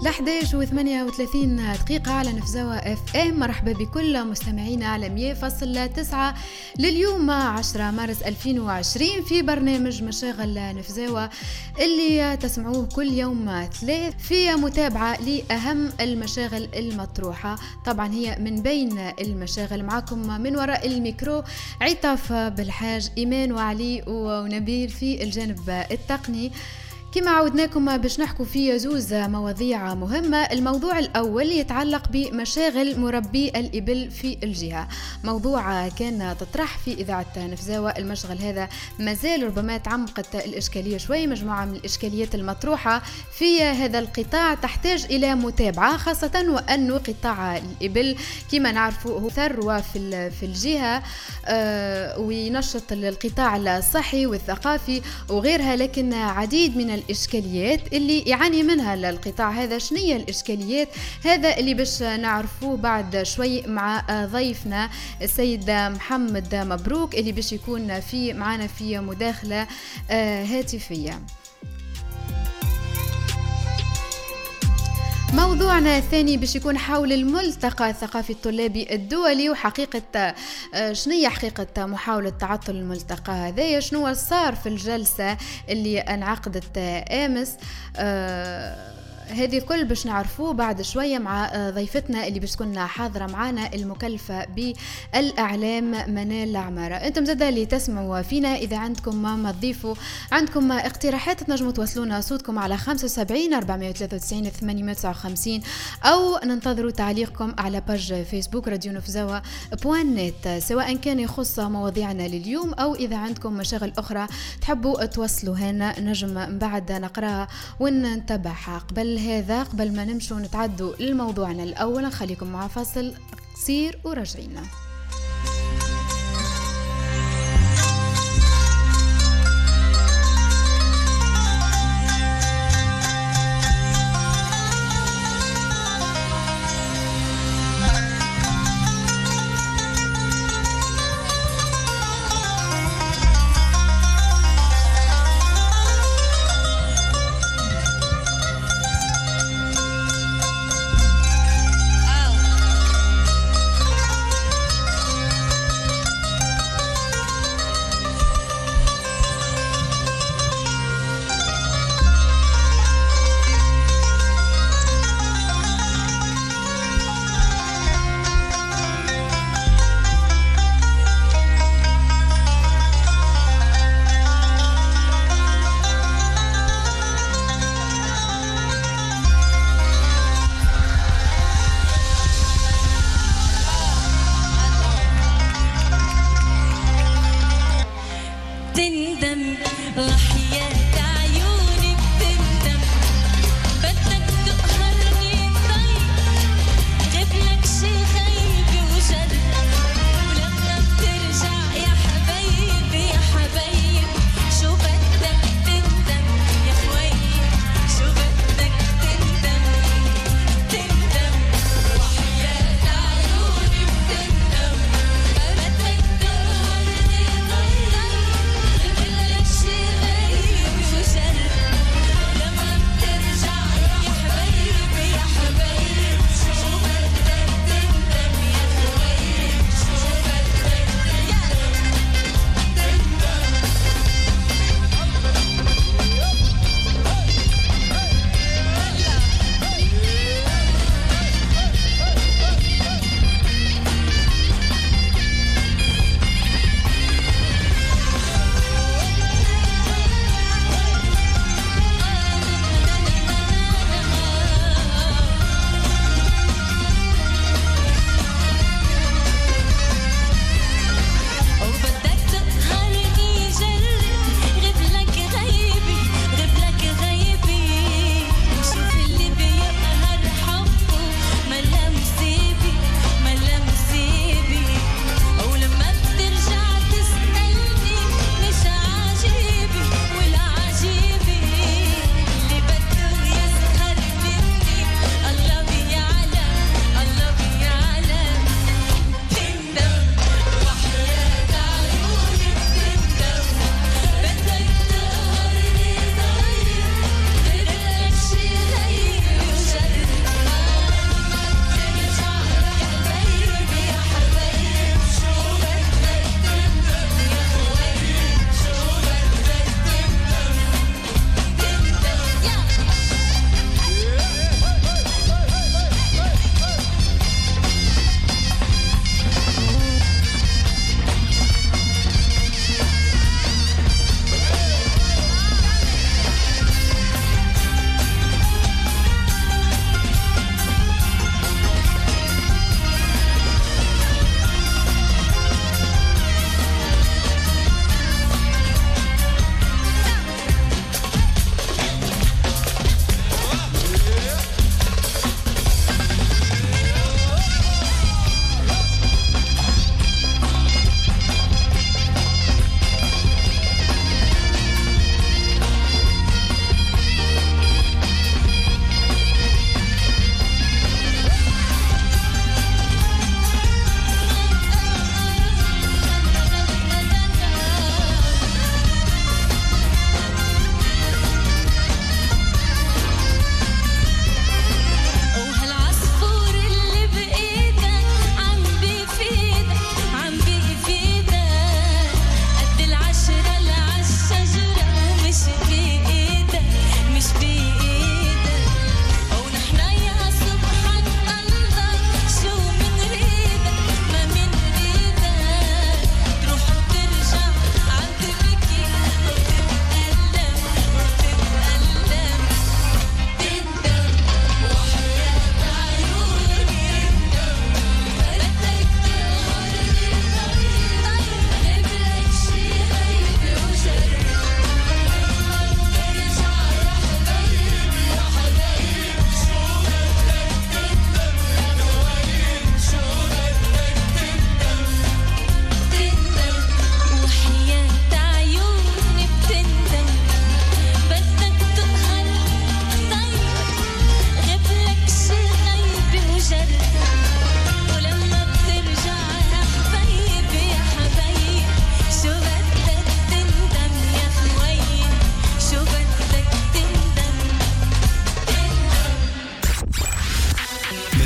11:38 دقيقة على نفزاوة اف ام. مرحبا بكل مستمعينا على 100.9 لليوم 10 مارس 2020 في برنامج مشاغل نفزاوة اللي تسمعوه كل يوم ثلاث في متابعة لأهم المشاغل المطروحة. طبعا هي من بين المشاغل معكم من وراء الميكرو عطاف بالحاج، إيمان وعلي ونبيل في الجانب التقني. كما عودناكم باش نحكوا في زوز مواضيع مهمة. الموضوع الأول يتعلق بمشاغل مربي الإبل في الجهة، موضوع كان تطرح في إذاعة نفزاوة. المشغل هذا مازال ربما تعمقت الإشكالية شوي، مجموعة من الإشكاليات المطروحة في هذا القطاع تحتاج إلى متابعة، خاصة وأن قطاع الإبل كما نعرفوا هو ثروة في الجهة وينشط القطاع الصحي والثقافي وغيرها، لكن عديد من الإشكاليات اللي يعاني منها القطاع هذا. شنية الإشكاليات؟ هذا اللي باش نعرفوه بعد شوي مع ضيفنا السيد محمد مبروك اللي باش يكون معنا في مداخلة هاتفية. موضوعنا الثاني باش يكون حول الملتقى الثقافي الطلابي الدولي، وحقيقة شنية حقيقة محاولة تعطل الملتقى هذا، شنو صار في الجلسة اللي انعقدت امس. هذه كل باش نعرفوه بعد شوية مع ضيفتنا اللي باش تكون حاضرة معنا المكلفة بالإعلام منال العمارة. انتم زادا اللي تسمعوا فينا إذا عندكم ما تضيفوا، عندكم اقتراحات، تنجموا توصلونا صوتكم على 75 493 859 أو ننتظروا تعليقكم على باج فيسبوك راديو نفزاوة .net، سواء كان يخص مواضيعنا لليوم أو إذا عندكم مشاغل أخرى تحبوا توصلوا هنا نجم من بعد نقراها ونتبعها. قبل ما نمشوا نتعدوا لموضوعنا الأول نخليكم مع فاصل قصير ورجعينا.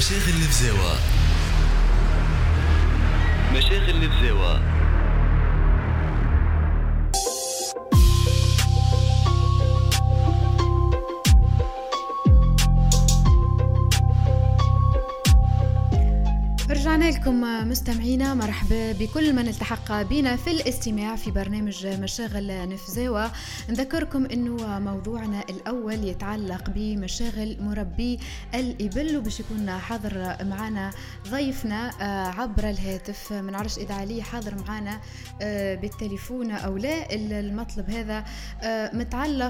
مشاغل الفزاوة. مشاغل الفزاوة. رجعنا لكم مستمعينا، مرحبا بكل من التحق بنا في الاستماع في برنامج مشاغل نفزاوة. نذكركم انه موضوعنا الاول يتعلق بمشاغل مربي الإبل، وباش يكون حاضر معنا ضيفنا عبر الهاتف. ما نعرفش اذا علي حاضر معنا بالتليفون او لا. المطلب هذا متعلق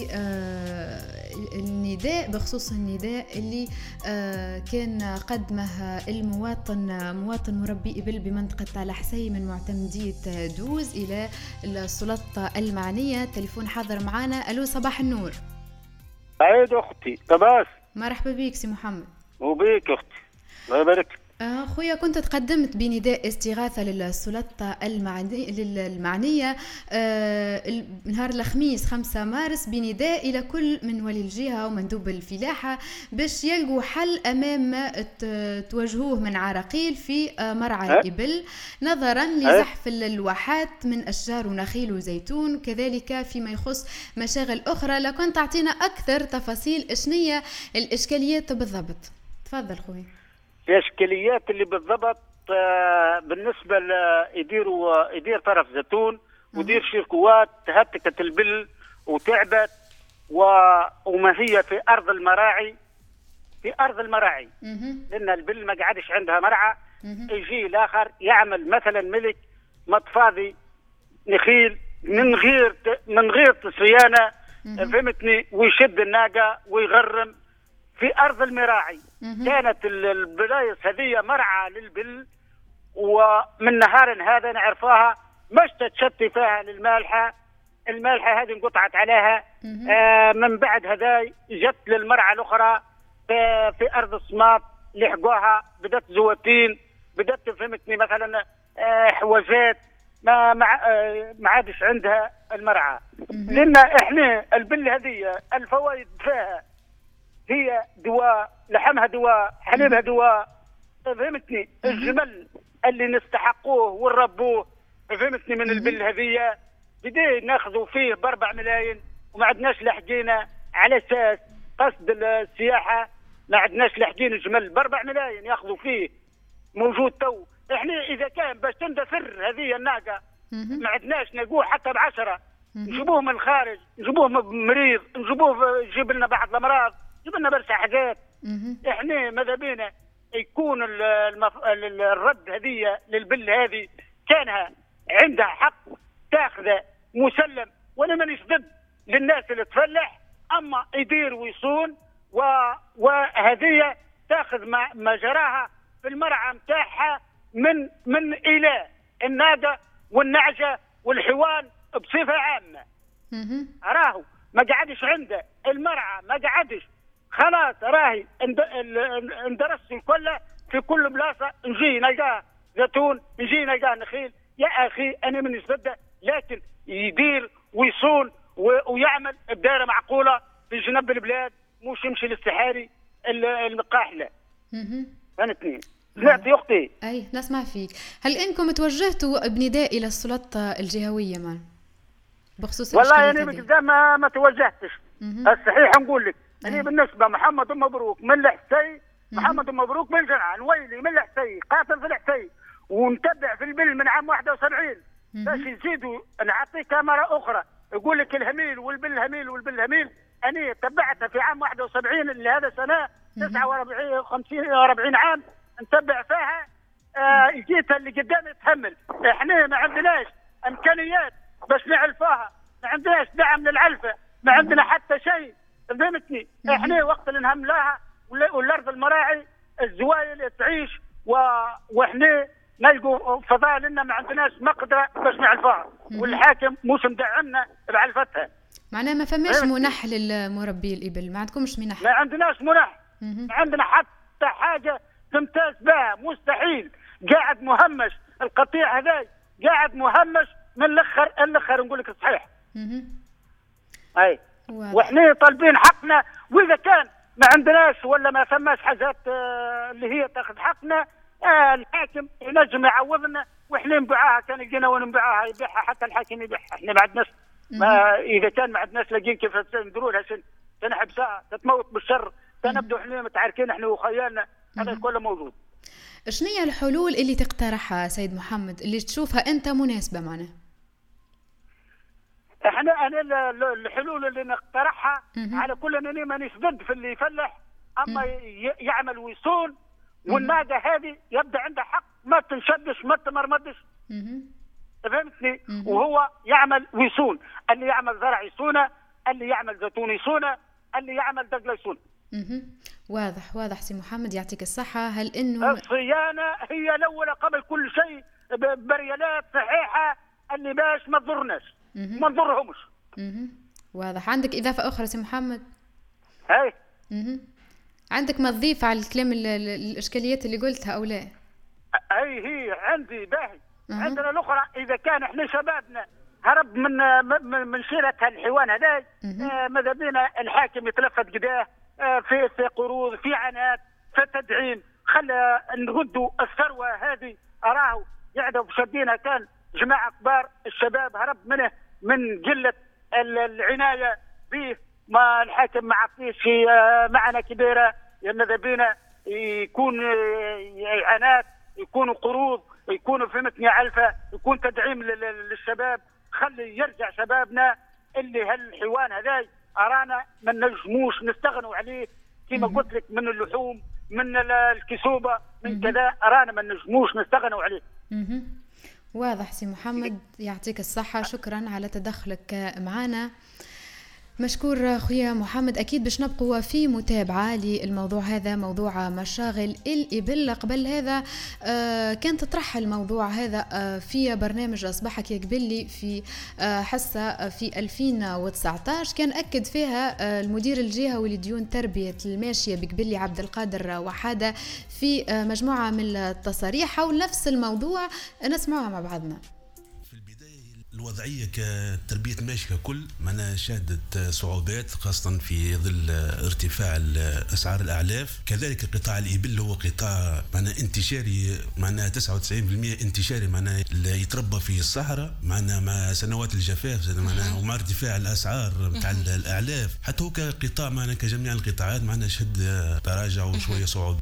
بالنداء، بخصوص النداء اللي كان قدمه مواطن مربي إبل بمنطقة الحسي من معتمدية دوز إلى السلطة المعنية. تليفون حاضر معنا. ألو، صباح النور. عيد أختي طباس. مرحبا بيك سي محمد. وبيك أختي، الله يبارك. خويا، كنت تقدمت بنداء استغاثة للسلطة المعنية نهار الخميس 5 مارس بنداء إلى كل من ولي الجهة ومندوب الفلاحة باش يلقوا حل أمام تواجهوه من عراقيل في مرعى الإبل، نظرا لزحف الواحات من أشجار ونخيل وزيتون، كذلك فيما يخص مشاغل أخرى. لكن تعطينا أكثر تفاصيل إشنية الإشكاليات بالضبط. تفضل خوي. الإشكاليات اللي بالضبط بالنسبة يدير طرف زيتون ودير شركوات هتكت البل وتعبت وما هي في أرض المراعي، لأن البل ما قعدش عندها مرعى. يجي الآخر يعمل مثلا ملك مطفاضي نخيل من غير صيانة، فهمتني، ويشد الناقة ويغرم في أرض المراعي. كانت البلايص هذه مرعى للبل، ومن نهار هذا نعرفوها مش تتشتي فيها المالحة هذه انقطعت عليها. من بعد هذا جت للمرعى الأخرى في أرض الصمات، لحقوها بدأت زواتين، بدأت فهمتني مثلا حوازات، ما عادش عندها المرعى. لأن احنا البل هذه الفوائد فيها هي دواء، لحمها دواء، حليبها دواء، فهمتني. الجمل اللي نستحقوه ونربوه، فهمتني، من البل هذية بدي ناخذوا فيه ب4 ملايين، وما عدناش لحقينا على اساس قصد السياحة، ما عدناش لحقين الجمل ب4 ملايين ياخذوا فيه موجود. تو احنا اذا كان باش تندثر هذه الناقة ما عدناش نلقوه حتى ب10، نجيبوه من الخارج، نجيبوه مريض، نجيبوه يجيب لنا بعض الامراض، جيب لنا برشا حاجات. احنا ماذا بينا يكون الرد هذه للبل هذه كانها عندها حق تاخذه مسلم، وانا مانيش ضد للناس اللي تفلح، اما يدير ويصون وهذه تاخذ ما جراها في المرعى متاعها من الى الناقه والنعجه والحيوان بصفه عامه. راهو ما قعدش عنده المرعى، ما قعدش خلاص، راهي اندرس الكل في كل بلاصه، نجي نلقاه زيتون، نجي نلقاه نخيل. يا اخي انا من يصدق، لكن يدير ويصون ويعمل بدايره معقوله في جنب البلاد، مش يمشي للسحاري القاحله. فهمتني؟ سمعتي يا اختي؟ اي نسمع فيك. هل انكم توجهتوا بنداء الى السلطه الجهويه بخصوص والله يعني قدام ما توجهتش. الصحيح نقول لك يعني بالنسبه محمد مبروك من الحسي، محمد مبروك من الجنعه، نويلي من الحسي، قاتل في الحسي، ونتبع في البل من عام 71 باش يزيدوا. نعطيك كاميرا اخرى يقول لك الهميل والبل هميل والبل هميل. انا تبعتها في عام 71 اللي هذا سنه 49 50 40 عام نتبع فيها. جيت اللي قدامي تحمل. احنا ما عندناش امكانيات باش نعلفوها، ما عندناش دعم للعلفه، ما عندنا حتى شيء، فهمتني. احنا وقت اللي نهملاها والارض المراعي الزوايل تعيش واحنا نلقوا فضاء، لنا ما عندناش مقدره باش نعلفوها، والحاكم مش مدعمنا بعلفتها. معناها ما فماش منح للمربي الإبل، ما عندكمش منح؟ ما عندناش منح، ما عندنا حتى حاجه تمتاز بها، مستحيل. قاعد مهمش القطيع هذا، قاعد مهمش من الاخر نقول لك صحيح. اي واحنا طالبين حقنا، واذا كان ما عندناش ولا ما ثماش حاجات اللي هي تاخذ حقنا. الحاكم ينجم يعوضنا، واحنا نبيعها كان يجينا ونبيعها يبيعها حتى الحاكم يبيعها. احنا ما عندناش اذا كان ما عندناش لاقيين كيف نديروا لها تنحبسها تتموت بالشر، تنبدو احنا متعاركين احنا وخيالنا، هذا كله موجود. شنو هي الحلول اللي تقترحها سيد محمد اللي تشوفها انت مناسبه معنا؟ انا الحلول اللي نقترحها على كل انني مانيش ضد في اللي يفلح، اما يعمل ويصون، والناقه هذه يبدا عندها حق ما تنشدش ما تمرمدش. فهمتني؟ وهو يعمل ويصون، اللي يعمل زرع يصونه، اللي يعمل زيتون يصونه، اللي يعمل دجله يصونه. واضح سي محمد، يعطيك الصحه. هل انه الصيانه هي الاولى قبل كل شيء، بريالات صحيحه اللي باش ما تضرناش ما نضرهمش. واضح. عندك اضافه اخرى سي محمد؟ هاي عندك ما تضيف على الكلام الاشكاليات اللي قلتها او لا؟ اي هي عندي باهي. عندنا الاخرى اذا كان احنا شبابنا هرب من شيرة الحيوان هذا، ماذا بينا الحاكم يتلفت قداه في قروض، في عنات، في تدعيم، خلى نردوا الثروه هذه. اراه يعدوا شدينا، كان جماعه كبار الشباب هرب منه من قله العنايه به. ما الحاكم ما عطيش معنا كبيره، ماذا بينا يكون عنات، يكونوا قروض، يكونوا فهمتني علفه، يكون تدعيم للشباب. خلي يرجع شبابنا اللي هالحيوان هذا ارانا ما نجموش نستغنوا عليه، كما قلت لك، من اللحوم، من الكسوبه، من كذا، ارانا ما نجموش نستغنوا عليه. واضح سي محمد، يعطيك الصحه، شكرا على تدخلك معنا. مشكور خويا محمد. أكيد باش نبقوا في متابعة للموضوع هذا، موضوع مشاغل الإبل. قبل هذا كان تطرح الموضوع هذا في برنامج أصبحك يا قبلي في حصة في 2019، كان أكد فيها المدير الجهوي لديون تربية الماشية بقبلي عبد القادر وحادة في مجموعة من التصاريح حول نفس الموضوع. نسمعها مع بعضنا. الوضعية كتربية الماشية ككل معنا شهدت صعوبات، خاصة في ظل ارتفاع أسعار الأعلاف. كذلك قطاع الإبل هو قطاع معنا انتشاري، معنا 99% انتشاري، معنا يتربى في الصحراء، معنا مع سنوات الجفاف، معنا ومع ارتفاع الأسعار متاع الأعلاف. حتى هو كقطاع معنا كجميع القطاعات معنا شهد تراجع وشوية صعوبة.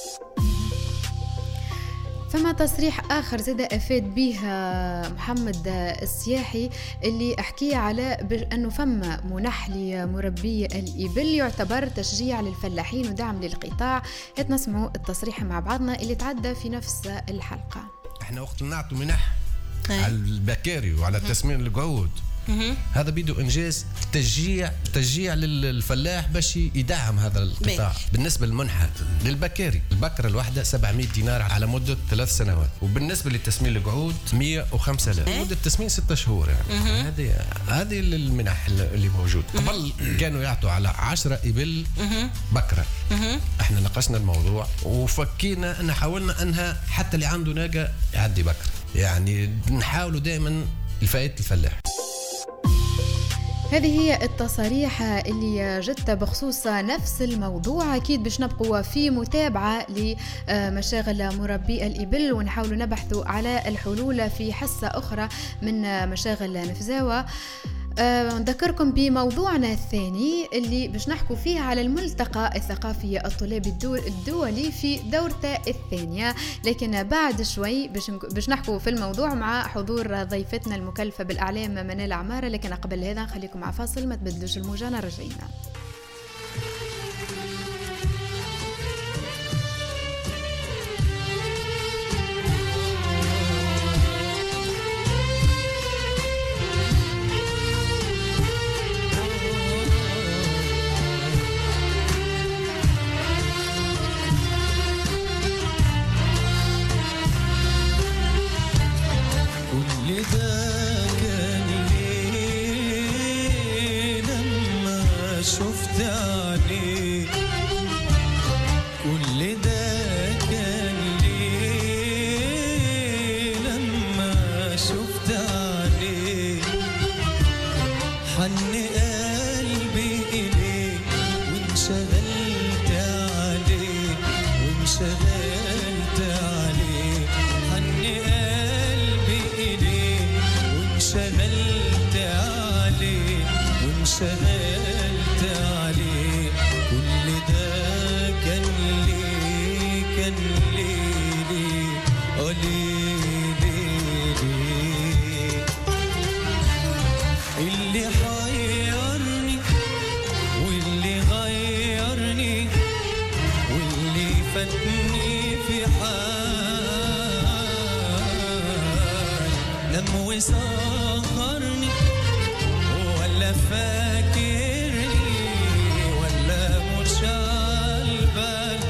فما تصريح آخر زاد أفاد به محمد السياحي اللي أحكي على أنه فما منح لمربي الإبل يعتبر تشجيع للفلاحين ودعم للقطاع. نسمعوا التصريح مع بعضنا اللي تعدى في نفس الحلقة. احنا وقت نعطوا منح على البكاري وعلى تسمين القعود، هذا بيدو انجاز تشجيع للفلاح باش يدعم هذا القطاع. بالنسبه للمنحه للبكاري، البكره الواحده 700 دينار على مده 3 سنوات، وبالنسبه للتسمين القعود 105,000 مده تسمين 6 شهور. يعني هذه المنح اللي موجود. قبل كانوا يعطوا على 10 إبل بكره. احنا ناقشنا الموضوع وفكينا ان حاولنا انها حتى اللي عنده ناقه يعدي بكره، يعني نحاولوا دائما لفائده الفلاح. هذه هي التصاريح اللي جت بخصوص نفس الموضوع. أكيد باش نبقوا في متابعة لمشاغل مربي الإبل ونحاولوا نبحثوا على الحلول في حصة أخرى من مشاغل نفزاوة. نذكركم بموضوعنا الثاني اللي باش نحكوا فيه على الملتقى الثقافي الطلابي الدولي في دورته الثانية، لكن بعد شوي باش نحكوا في الموضوع مع حضور ضيفتنا المكلفة بالأعلام منال عمارة. لكن قبل هذا نخليكم مع فاصل، ما تبدلوش الموجة، رجعينا. شفت عليك كل ده كان ليه لما شفت عليك حن قلبي إليك وانشغل وانشغلت عليه حني قلبي إليه وانشغلت عليه وانشغلت عليه كل ده كان ليه كان ليه ليه اللي حيرني واللي غيرني واللي فاتني في حال نم وسهرني ولا فاكرني ولا مش عالبال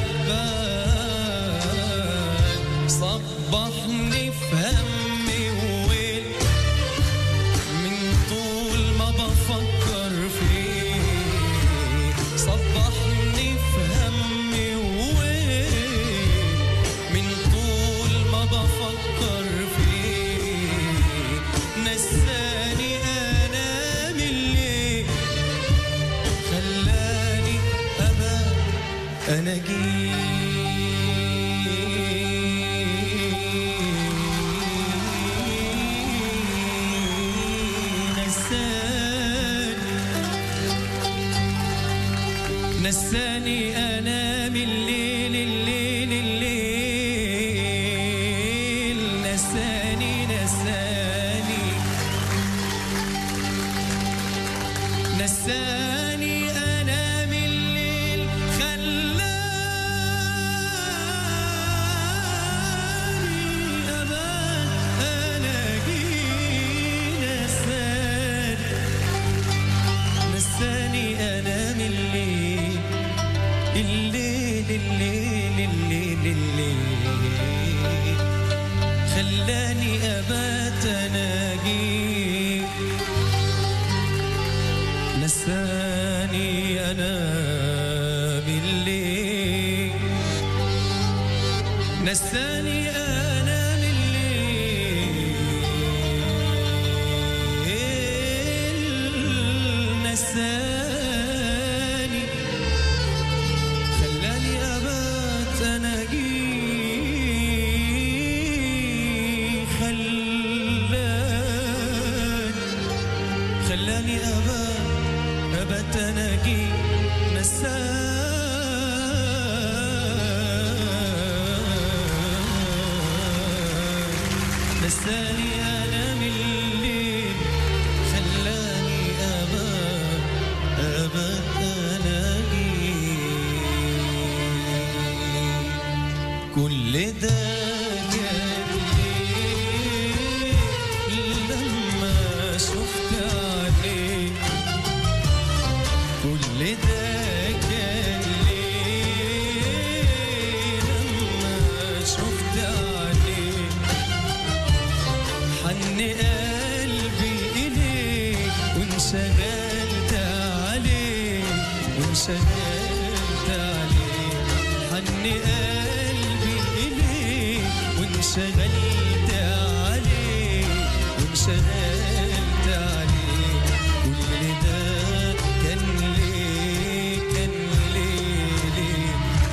صبحني في همي وويل من طول ما بفكر فيه صبحني في همي وويل من طول ما بفكر فيه نساني أنام الليل خلاني أبقى أنا نساني أنام الليل الليل الليل نساني نساني نساني أنام الليل خلاني أبات ألاقي نساني أنام الليل الليل الليل الليل الليل خلاني أبات أناجيك نساني أنام الليل نساني أنام الليل نساني خلاني أبات أناجيك خلاني أبات أناجيك نساني أنام الليل خلاني أبات أناجيك كل ده كان ليه لما شفت عليك كل ده كان ليه لما شفت عليك حن قلبي إليك وانشغلت عليك وانشغلت عليك حن قلبي إليك وانشغلت عليك وانشغلت عليك كل ده كان ليه كان ليه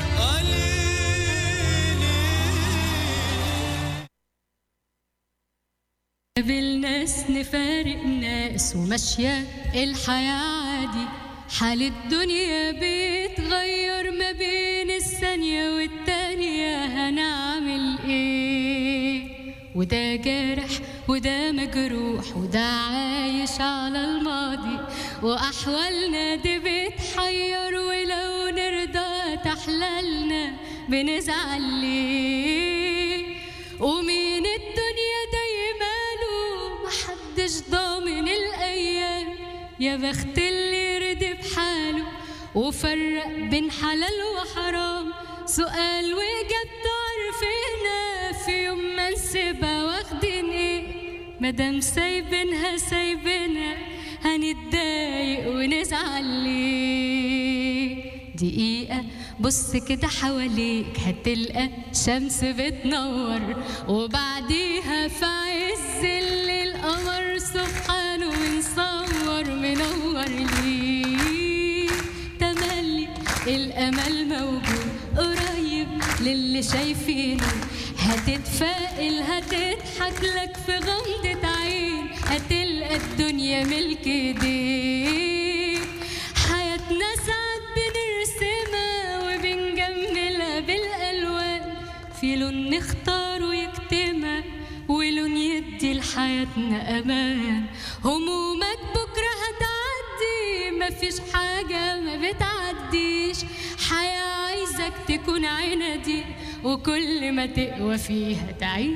قابل ناس نفارق ناس وماشية الحياة عادي حال الدنيا بيتغير ما بين الثانية والتانية هنعمل ايه وده جارح وده مجروح وده عايش على الماضي وأحوالنا دي بتحير ولو نرضى تحللنا بنزعل ليه ومين الدنيا دايماله محدش ضامن الأيام يا بخت اللي رضي بحاله وفرق بين حلال وحرام سؤال وإجابته عارفينها في يوم ما نسيبها واخدين ايه مادام سايبينها سايبينها هنتضايق ونزعل ليه دقيقة بص كده حواليك هتلقى شمس بتنور وبعديها في عز الليل قمر سبحانه منصور منور ليه تملي الأمل موجود قريب للي شايفينه، هتتفائل هتضحك لك في غمضة عين، هتلقى الدنيا ملك ايديك. حياتنا ساعات بنرسمها وبنجملها بالألوان، في لون نختاره يكتمها ولون يدي لحياتنا أمان. همومك بكرة هتعدي، مفيش حاجة ما بتعديش، حياة عايزك تكون عنادي وكل ما تقوى فيها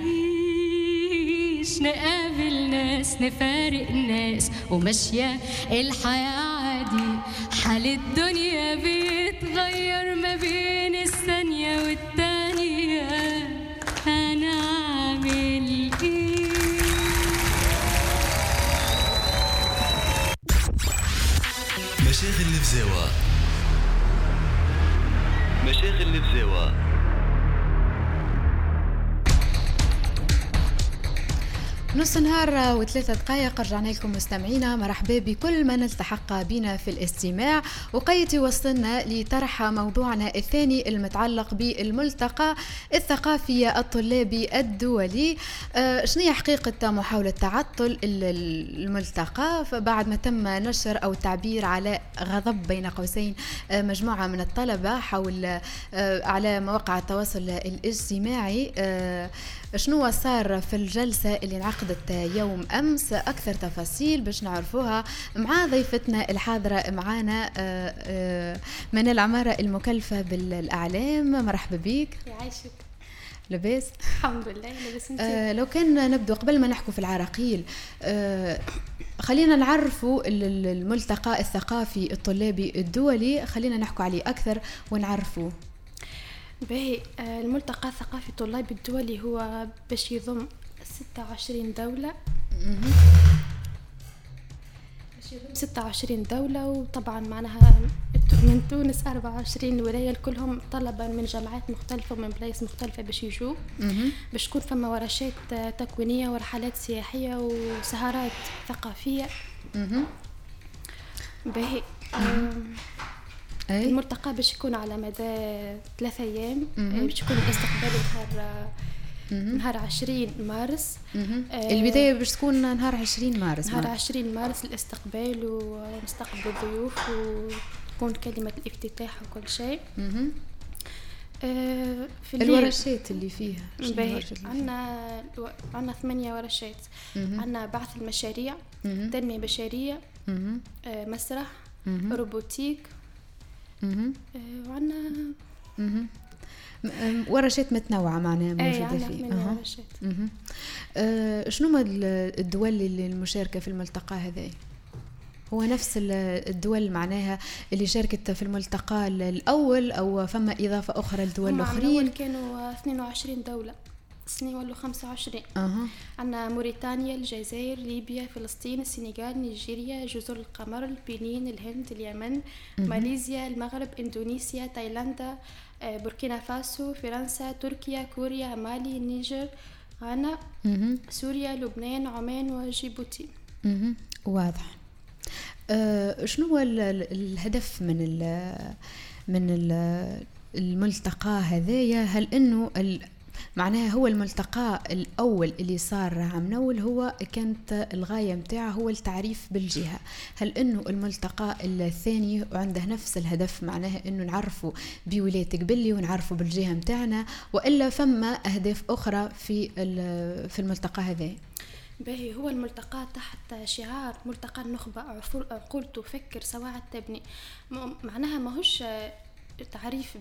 تعيش. نقابل ناس نفارق ناس وماشية الحياة عادي، حال الدنيا بيتغير ما بين الثانية والتانية، أنا عامل إيه؟ مشاغل الفزاوة، مشاغل الفزاوة. نص نهار وثلاثة دقائق رجعنا لكم مستمعينا، مرحبا بكل من التحق بنا في الاستماع. وقيتي وصلنا لطرح موضوعنا الثاني المتعلق بالملتقى الثقافي الطلابي الدولي. شنو حقيقة محاولة تعطل الملتقى بعد ما تم نشر أو التعبير على غضب بين قوسين مجموعة من الطلبة حول على مواقع التواصل الاجتماعي؟ شنو صار في الجلسة اللي انعقدت يوم أمس؟ أكثر تفاصيل باش نعرفوها مع ضيفتنا الحاضرة معانا منال عمارة المكلفة بالأعلام. مرحبا بك. يعيشك. لاباس؟ الحمد لله. لاباس انت؟ لو كان نبدو قبل ما نحكوا في العراقيل، خلينا نعرفوا الملتقى الثقافي الطلابي الدولي، خلينا نحكوا عليه أكثر ونعرفوه. باهي، الملتقى الثقافي الطلابي الدولي هو باش يضم 26 دولة، 26 دولة، وطبعا معناها من تونس 24 ولاية، كلهم طلبة من جامعات مختلفة ومن بلايص مختلفة باش يجوا، باش تكون فما ورشات تكوينية ورحلات سياحية وسهرات ثقافية. باهي، الملتقى باش يكون على مدى 3 أيام، باش يكون الاستقبال نهار 20 مارس. البداية باش تكون نهار 20 مارس. نهار 20 مارس الاستقبال، ونستقبل الضيوف وتكون كلمة الافتتاح وكل شيء. في الورشات اللي فيها عندنا 8 ورشات. عندنا بعث المشاريع، تنمية بشرية، مسرح، روبوتيك، وعندنا ورشات متنوعة معناها موجودة فيه. شنو ما الدول اللي المشاركة في الملتقى هذا؟ هو نفس الدول معناها اللي شاركت في الملتقى الأول، أو فما إضافة أخرى لدول الآخرين؟ كانوا 22 دولة، السنة ولو 25. عندنا موريتانيا، الجزائر، ليبيا، فلسطين، السنغال، نيجيريا، جزر القمر، البنين، الهند، اليمن، ماليزيا، المغرب، إندونيسيا، تايلاندا، بوركينا فاسو، فرنسا، تركيا، كوريا، مالي، النيجر، غانا، سوريا، لبنان، عمان وجيبوتي. واضح. شنو هو الهدف من الملتقى هذايا؟ هل انه معناها هو الملتقى الأول اللي صار عام نول هو كانت الغاية متاعه هو التعريف بالجهة؟ هل إنه الملتقى الثاني عنده نفس الهدف، معناها إنه نعرفوا بولاية قبلي ونعرفوا بالجهة متاعنا، وإلا فما أهداف أخرى في الملتقى هذا؟ باهي، هو الملتقى تحت شعار ملتقى النخبة، عقول تفكر سواعد تبني. معناها ماهوش تعريف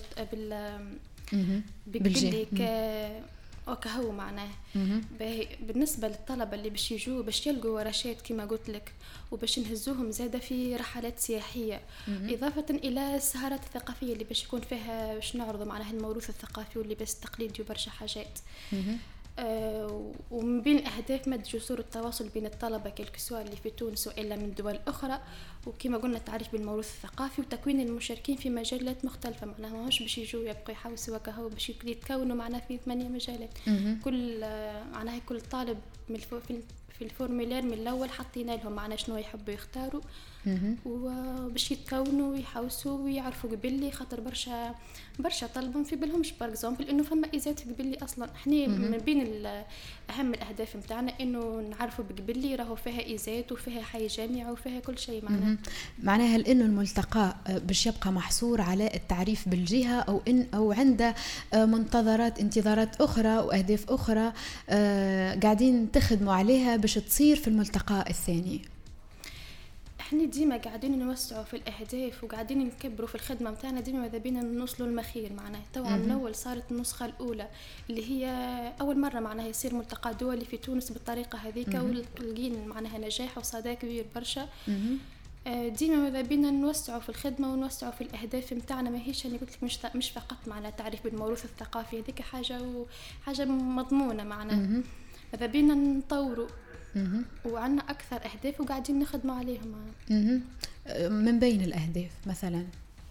بالجهة كهو معناه. باهي، بالنسبة للطلبة اللي باش يجوا باش يلقوا ورشات كما قلت لك، وباش نهزوهم زادة في رحلات سياحية، إضافة إلى السهرات الثقافية اللي باش يكون فيها باش نعرضوا معناها الموروث الثقافي واللي بس تقليدي وبرشا حاجات. ومن بين الأهداف مد جسور التواصل بين الطلبة كالكسوا اللي في تونس وإلا من دول أخرى، وكما قلنا التعريف بالموروث الثقافي وتكوين المشاركين في مجالات مختلفة. معناها ماهوش باش يجوا يبقوا يحوسوا وكهو، باش يتكونوا معناها في 8 مجالات. كل معناها كل طالب في الفورمولير من الاول حطينا لهم معنا شنو يحبوا يختاروا وباش يتكونوا ويحوسوا ويعرفوا قبلي، خاطر برشا طلبهم في بالهمش بار اكزومبل انه فما ايزات في قبلي اصلا. احنا من بين اهم الاهداف نتاعنا انه نعرفوا بقبلي راهو فيها ايزات وفيها حي جامعه وفيها كل شيء معناها انه الملتقى باش يبقى محصور على التعريف بالجهه او عنده انتظارات اخرى واهداف اخرى قاعدين تخدموا عليها باش تصير في الملتقى الثاني؟ احنا ديما قاعدين نوسعوا في الاهداف وقاعدين نكبروا في الخدمه نتاعنا، ديما ماذا بينا نوصلوا للمخير. معناها توا من اول صارت النسخه الاولى اللي هي اول مره معناها يصير ملتقى دولي في تونس بالطريقه هذيك، ولقين معناها نجاح وصدى كبير برشا. ديما ماذا بينا نوسعوا في الخدمه ونوسعوا في الاهداف نتاعنا، ماهيش انا قلت لك مش فقط معناها تعريف بالموروث الثقافي، هذيك حاجه مضمونه. معناها ماذا بينا نطوروا وعنا أكثر أهداف وقاعدين نخدموا عليهم. من بين الأهداف مثلا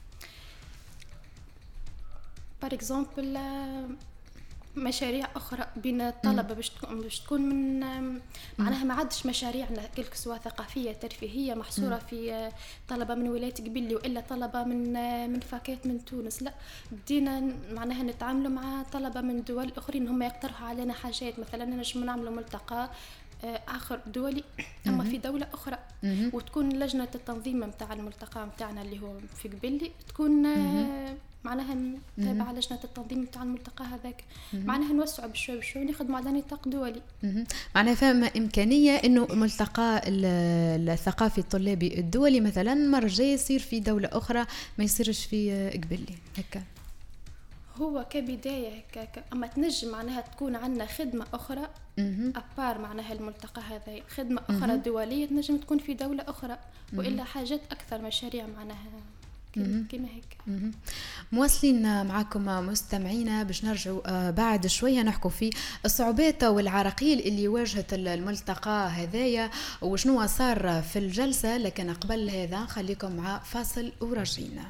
بار اكزومبل مشاريع أخرى بين الطلبة باش تكون من معناها ما عادش مشاريعنا كلك سواء ثقافية ترفيهية محصورة في طلبة من ولاية قبلي وإلا طلبة من فاكات من تونس، لا بدينا معناها نتعاملوا مع طلبة من دول أخرين هم يقترحوا علينا حاجات. مثلا نجم نعملوا ملتقى آخر دولي أما في دولة أخرى وتكون لجنة التنظيم متاع الملتقى متاعنا اللي هو في قبلي تكون معناها تابعة لجنة التنظيم متاع الملتقى هذاك. معناها نوسعوا بشوي بشوي نخدموا على نطاق دولي. معناها فما إمكانية إنه الملتقى الثقافي الطلابي الدولي مثلا مرة جاية يصير في دولة أخرى ما يصيرش في قبلي هكا. هو كبداية أما تنجم معناها تكون عنا خدمة أخرى أبار معناها الملتقى هذا خدمة أخرى دولية تنجم تكون في دولة أخرى وإلا حاجات أكثر مشاريع معناها كما هيك. مواصلين معكم مستمعينا باش نرجعوا بعد شوية نحكوا في الصعوبات والعراقيل اللي واجهت الملتقى هذايا وشنو صار في الجلسة، لكن قبل هذا خليكم مع فاصل ورجينا.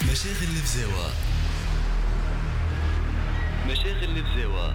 مشاغل الفزاوة. مشاغل الفزاوة.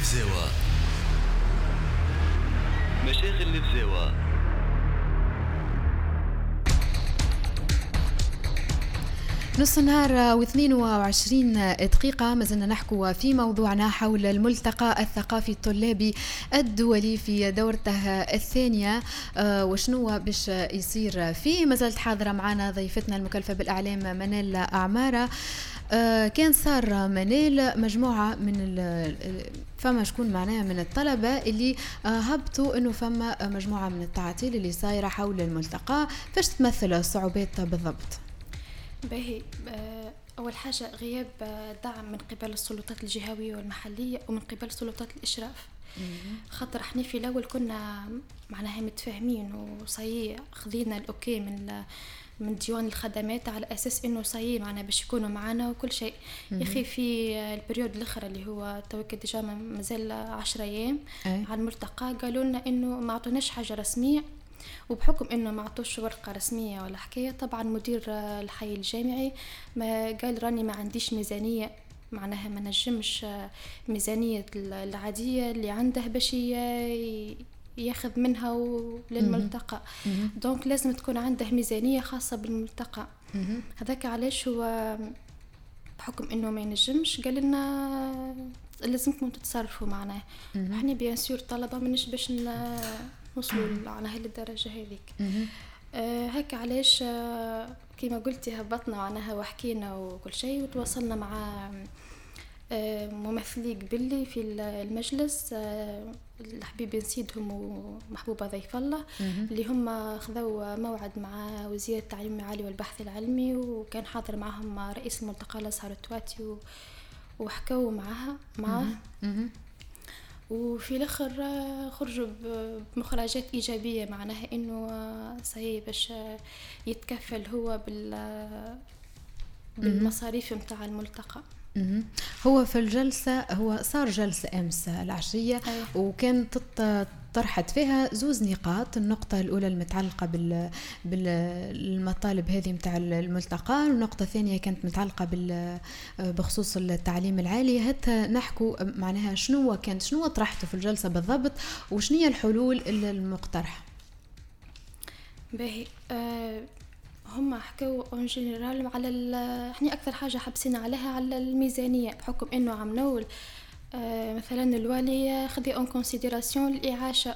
نفزاوة. مشاغل نفزاوة. نص نهار و22 دقيقة. ما زلنا نحكوا في موضوعنا حول الملتقى الثقافي الطلابي الدولي في دورته الثانية، وشنو باش يصير فيه. ما زلت حاضرة معنا ضيفتنا المكلفة بالإعلام منال أعمارة. كان صار منال مجموعة من فما شكون معناها من الطلبة اللي هبطوا انه فما مجموعة من التعاطيل اللي صايرة حول الملتقى. فاش تمثل الصعوبات بالضبط؟ باهي، أول حاجة غياب دعم من قبل السلطات الجهوية والمحلية ومن قبل سلطات الإشراف. خاطر احنا في الأول كنا معناها متفاهمين وصحيح خذينا الأوكي من ديوان الخدمات على أساس إنه صحيح معنا باش يكونوا معنا وكل شيء. يخي في البريود الآخر اللي هو توك ديجا مازال 10 أيام على الملتقى قالوا لنا إنه ما عطوناش حاجة رسمية، وبحكم انه ما عطوش ورقه رسميه ولا حكايه. طبعا مدير الحي الجامعي ما قال راني ما عنديش ميزانيه، معناها ما نجمش ميزانيه العاديه اللي عنده باش ياخذ منها للملتقى. دونك لازم تكون عنده ميزانيه خاصه بالملتقى. هذاك علاش هو بحكم انه ما ينجمش قال لنا لازمكم تتصرفوا معناه. احنا بيان سور طلبه منش باش وصلوا على هاي الدرجة هذيك. هكا علاش كما قلتي هبطنا معناها وحكينا وكل شيء، وتواصلنا مع ممثلي قبلي في المجلس الحبيب نسيدهم ومحبوبة ضيف الله، اللي هم خذوا موعد مع وزير التعليم العالي والبحث العلمي، وكان حاضر معهم رئيس الملتقى الأزهر التواتي وحكوا معاه. وفي الاخر خرجوا بمخرجات ايجابيه، معناها انه صحيح باش يتكفل هو بالمصاريف متاع الملتقى. هو في الجلسه، هو صار جلسه امس العشيه، وكان طرحت فيها زوز نقاط. النقطة الأولى المتعلقة بالمطالب هذه متاع الملتقى، والنقطة الثانية كانت متعلقة بخصوص التعليم العالي. هتا نحكوا معناها شنو طرحته في الجلسة بالضبط، وشنو هي الحلول المقترحة؟ باهي، هم حكوا اون جينيرال على احنا اكثر حاجة حبسنا عليها على الميزانية، بحكم انه عم نول مثلا الوالي خذي اون كونسيديراسيون الإعاشة،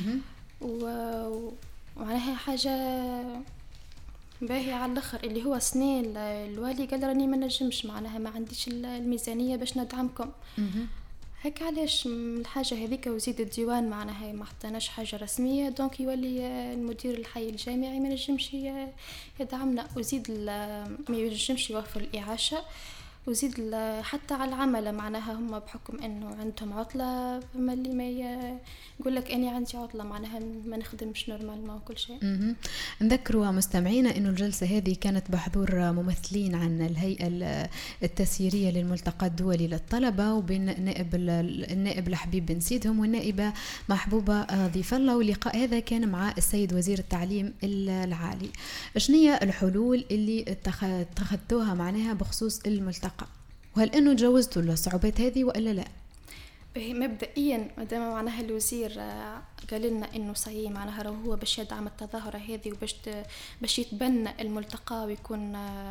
ومعناها حاجة باهي على الاخر. اللي هو سنين الوالي قال راني ما نجمش، معناها ما عنديش الميزانية باش ندعمكم. هيك علاش الحاجة هذيك وزيد الديوان معناها ما حطيناش حاجة رسمية، دونك يولي المدير الحي الجامعي ما نجمش يدعمنا، وزيد ما ينجمش يوفر الإعاشة، وزيد حتى على العمل معناها هم بحكم انه عندهم عطلة، فما اللي ما يقول لك اني عندي عطلة معناها ما نخدمش نورمال ما كل شيء. نذكروا مستمعينا انه الجلسة هذه كانت بحضور ممثلين عن الهيئة التسييرية للملتقى الدولي للطلبة، وبين النائب الحبيب بن سيدهم والنائبة محبوبة ضيف الله. واللقاء هذا كان مع السيد وزير التعليم العالي. شنية الحلول اللي اتخذتوها معناها بخصوص الملتقى، وهل انه تجاوزتوا الصعوبات هذه ولا لا؟ مبدئيا مادام معناها الوزير قال لنا انه صحيح معناها هو باش يدعم التظاهره هذه وباش يتبنى الملتقى ويكون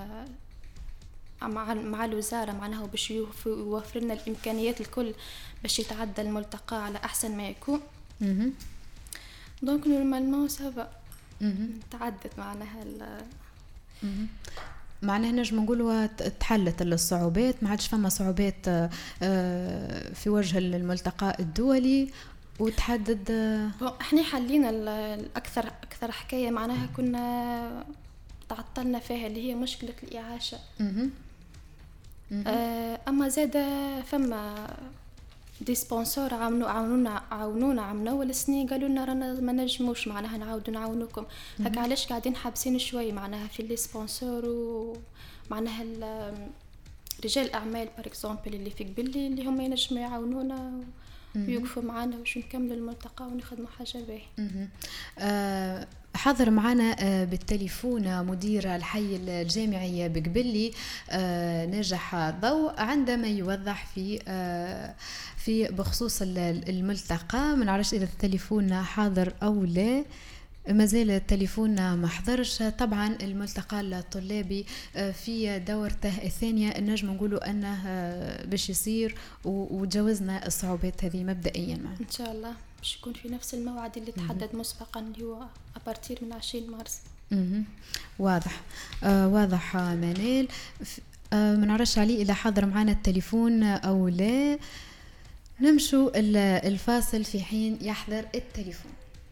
مع الوزاره معناها باش يوفر لنا الامكانيات الكل باش يتعدى الملتقى على احسن ما يكون. دونك نورمالمون سافا تعدت معناها معناها نجم نقولوا تحلت الصعوبات، ما عادش فما صعوبات في وجه الملتقى الدولي وتحدد. احنا حلينا اكثر حكايه معناها كنا تعطلنا فيها اللي هي مشكله الاعاشه. اما زاد فما دي سبونسور عاونونا عم نول سنين قالوا لنا رانا ما نجموش معناها نعاونوكم. هكا علاش قاعدين حابسين شوي معناها في لي سبونسور ومعناها رجال الاعمال بار اكزومبل اللي في قبلي اللي هم ينجموا يعاونونا ويوقفوا معنا باش نكملوا الملتقى ونخدموا حاجة باهية. حاضر معنا بالتليفون مدير الحي الجامعي بقبلي ناجح ضوء عندما يوضح في بخصوص الملتقى. ما نعرفش إذا التليفون حاضر أو لا، ما زال التليفون ما حضرش. طبعا الملتقى الطلابي في دورته الثانية نجم نقولوا أنه باش يصير وتجاوزنا الصعوبات هذه مبدئيا معنا. إن شاء الله باش يكون في نفس الموعد اللي تحدد مسبقا اللي هو أبارتير من 20 مارس. واضح. واضح منال. ما نعرفش عليه إذا حاضر معنا التليفون أو لا. نمشوا الفاصل في حين يحضر التليفون.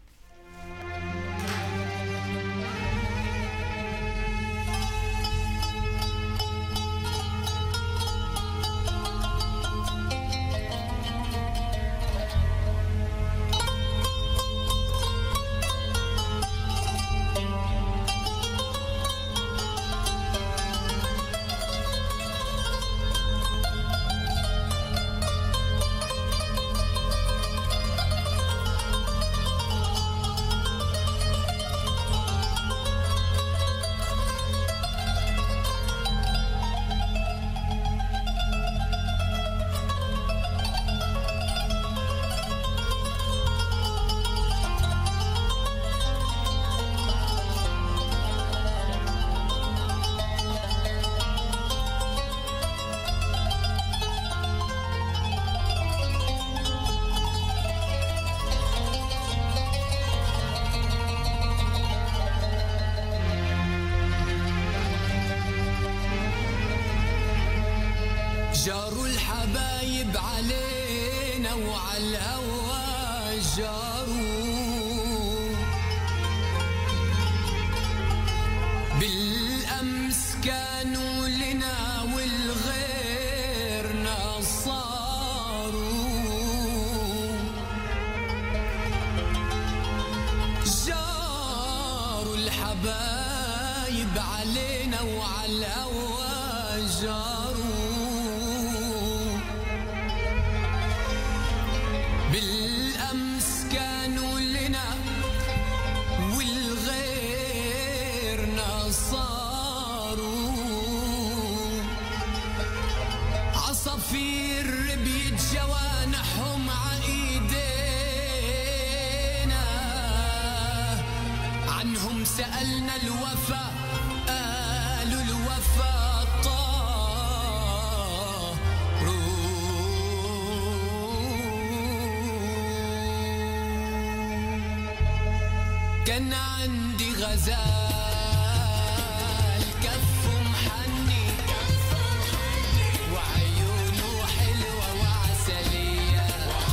جاروا الحبايب علينا وعلى الهوى جاروا، بالأمس كانوا لنا والغيرنا صاروا. جاروا الحبايب علينا وعلى الهوى جاروا، بالأمس كانوا لنا والغيرنا صاروا. عصافير بيت جوانحهم عايدينا، عنهم سألنا الوفا قالوا الوفا كان عندي غزال كفه محني وعيونه حلوة وعسلية،